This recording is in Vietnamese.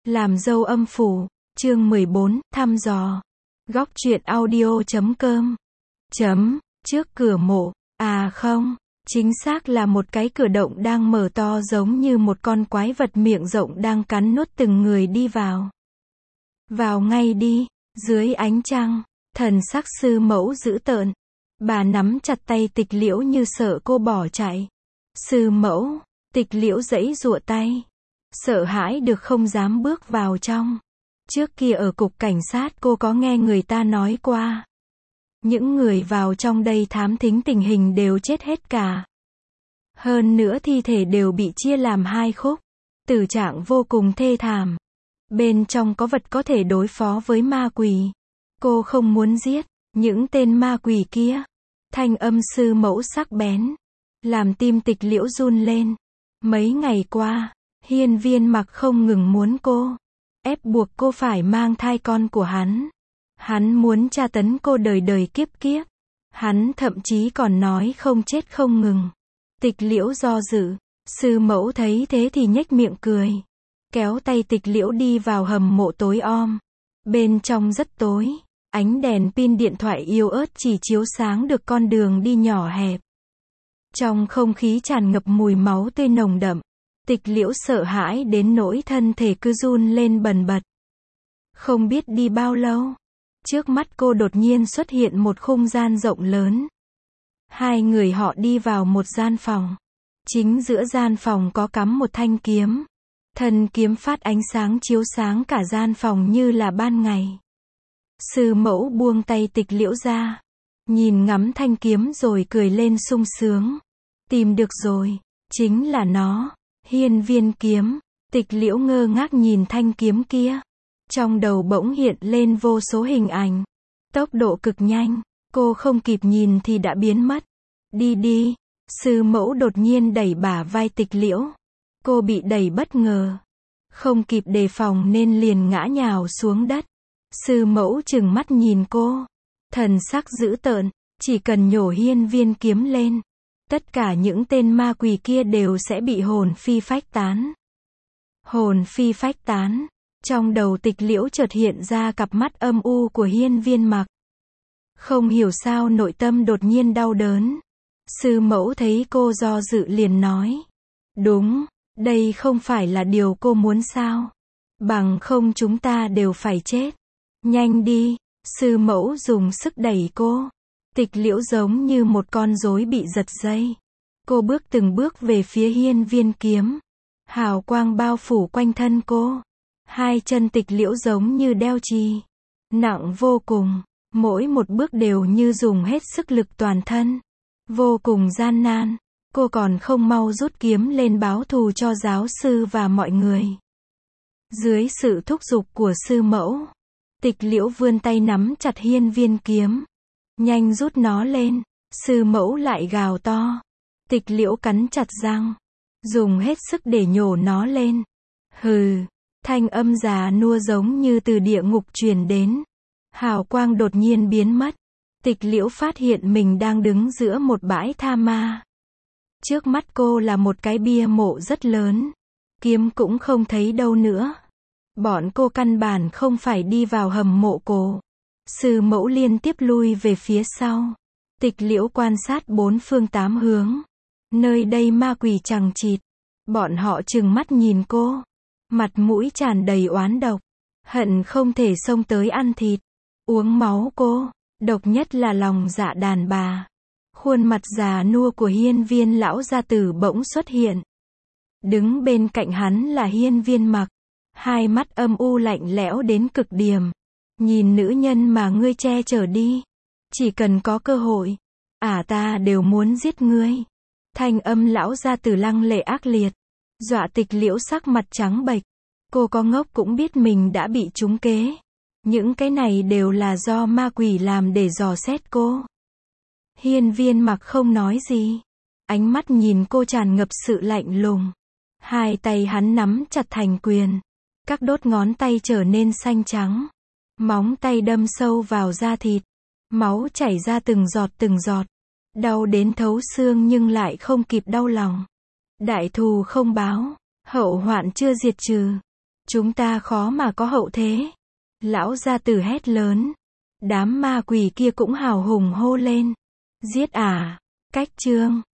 Làm dâu âm phủ, chương 14, thăm dò. Góc truyện audio.com. Trước cửa mộ, à không, chính xác là một cái cửa động đang mở to giống như một con quái vật miệng rộng đang cắn nuốt từng người đi vào. Vào ngay đi, dưới ánh trăng, thần sắc sư mẫu dữ tợn. Bà nắm chặt tay Tịch Liễu như sợ cô bỏ chạy. Sư mẫu, Tịch Liễu giãy giụa tay. Sợ hãi được không dám bước vào trong. Trước kia ở cục cảnh sát cô có nghe người ta nói qua. Những người vào trong đây thám thính tình hình đều chết hết cả. Hơn nữa thi thể đều bị chia làm hai khúc. Tử trạng vô cùng thê thảm. Bên trong có vật có thể đối phó với ma quỷ. Cô không muốn giết những tên ma quỷ kia. Thanh âm sư mẫu sắc bén, làm tim Tịch Liễu run lên. Mấy ngày qua, Hiên Viên Mặc không ngừng muốn cô, ép buộc cô phải mang thai con của hắn. Hắn muốn tra tấn cô đời đời kiếp kiếp. Hắn thậm chí còn nói không chết không ngừng. Tịch Liễu do dự, sư mẫu thấy thế thì nhếch miệng cười. Kéo tay Tịch Liễu đi vào hầm mộ tối om. Bên trong rất tối. Ánh đèn pin điện thoại yếu ớt chỉ chiếu sáng được con đường đi nhỏ hẹp. Trong không khí tràn ngập mùi máu tươi nồng đậm. Tịch Liễu sợ hãi đến nỗi thân thể cứ run lên bần bật. Không biết đi bao lâu, trước mắt cô đột nhiên xuất hiện một khung gian rộng lớn. Hai người họ đi vào một gian phòng. Chính giữa gian phòng có cắm một thanh kiếm. Thân kiếm phát ánh sáng chiếu sáng cả gian phòng như là ban ngày. Sư mẫu buông tay Tịch Liễu ra, nhìn ngắm thanh kiếm rồi cười lên sung sướng. Tìm được rồi, chính là nó, Hiên Viên kiếm. Tịch Liễu ngơ ngác nhìn thanh kiếm kia. Trong đầu bỗng hiện lên vô số hình ảnh. Tốc độ cực nhanh, cô không kịp nhìn thì đã biến mất. Đi đi, sư mẫu đột nhiên đẩy bả vai Tịch Liễu. Cô bị đẩy bất ngờ, không kịp đề phòng nên liền ngã nhào xuống đất. Sư mẫu trừng mắt nhìn cô, thần sắc dữ tợn, chỉ cần nhổ Hiên Viên kiếm lên, tất cả những tên ma quỷ kia đều sẽ bị hồn phi phách tán. Hồn phi phách tán, trong đầu Tịch Liễu chợt hiện ra cặp mắt âm u của Hiên Viên Mặc. Không hiểu sao nội tâm đột nhiên đau đớn. Sư mẫu thấy cô do dự liền nói, đúng, đây không phải là điều cô muốn sao? Bằng không chúng ta đều phải chết. Nhanh đi, sư mẫu dùng sức đẩy cô. Tịch Liễu giống như một con rối bị giật dây. Cô bước từng bước về phía Hiên Viên kiếm. Hào quang bao phủ quanh thân cô. Hai chân Tịch Liễu giống như đeo chì. Nặng vô cùng. Mỗi một bước đều như dùng hết sức lực toàn thân. Vô cùng gian nan. Cô còn không mau rút kiếm lên báo thù cho giáo sư và mọi người. Dưới sự thúc giục của sư mẫu, Tịch Liễu vươn tay nắm chặt Hiên Viên kiếm. Nhanh rút nó lên. Sư mẫu lại gào to. Tịch Liễu cắn chặt răng, dùng hết sức để nhổ nó lên. Hừ, thanh âm già nua giống như từ địa ngục truyền đến. Hào quang đột nhiên biến mất. Tịch Liễu phát hiện mình đang đứng giữa một bãi tha ma. Trước mắt cô là một cái bia mộ rất lớn. Kiếm cũng không thấy đâu nữa. Bọn cô căn bản không phải đi vào hầm mộ cổ. Sư mẫu liên tiếp lui về phía sau. Tịch Liễu quan sát bốn phương tám hướng. Nơi đây ma quỷ chằng chịt. Bọn họ trừng mắt nhìn cô. Mặt mũi tràn đầy oán độc. Hận không thể xông tới ăn thịt, uống máu cô. Độc nhất là lòng dạ đàn bà. Khuôn mặt già nua của Hiên Viên lão gia tử bỗng xuất hiện. Đứng bên cạnh hắn là Hiên Viên Mặc. Hai mắt âm u lạnh lẽo đến cực điểm. Nhìn nữ nhân mà ngươi che chở đi. Chỉ cần có cơ hội, ta đều muốn giết ngươi. Thanh âm lão gia tử lăng lệ ác liệt. Dọa Tịch Liễu sắc mặt trắng bệch. Cô có ngốc cũng biết mình đã bị trúng kế. Những cái này đều là do ma quỷ làm để dò xét cô. Hiên Viên Mặc không nói gì. Ánh mắt nhìn cô tràn ngập sự lạnh lùng. Hai tay hắn nắm chặt thành quyền. Các đốt ngón tay trở nên xanh trắng. Móng tay đâm sâu vào da thịt. Máu chảy ra từng giọt. Đau đến thấu xương nhưng lại không kịp đau lòng. Đại thù không báo, hậu hoạn chưa diệt trừ. Chúng ta khó mà có hậu thế. Lão gia tử hét lớn. Đám ma quỷ kia cũng hào hùng hô lên. Giết à. Cách chương.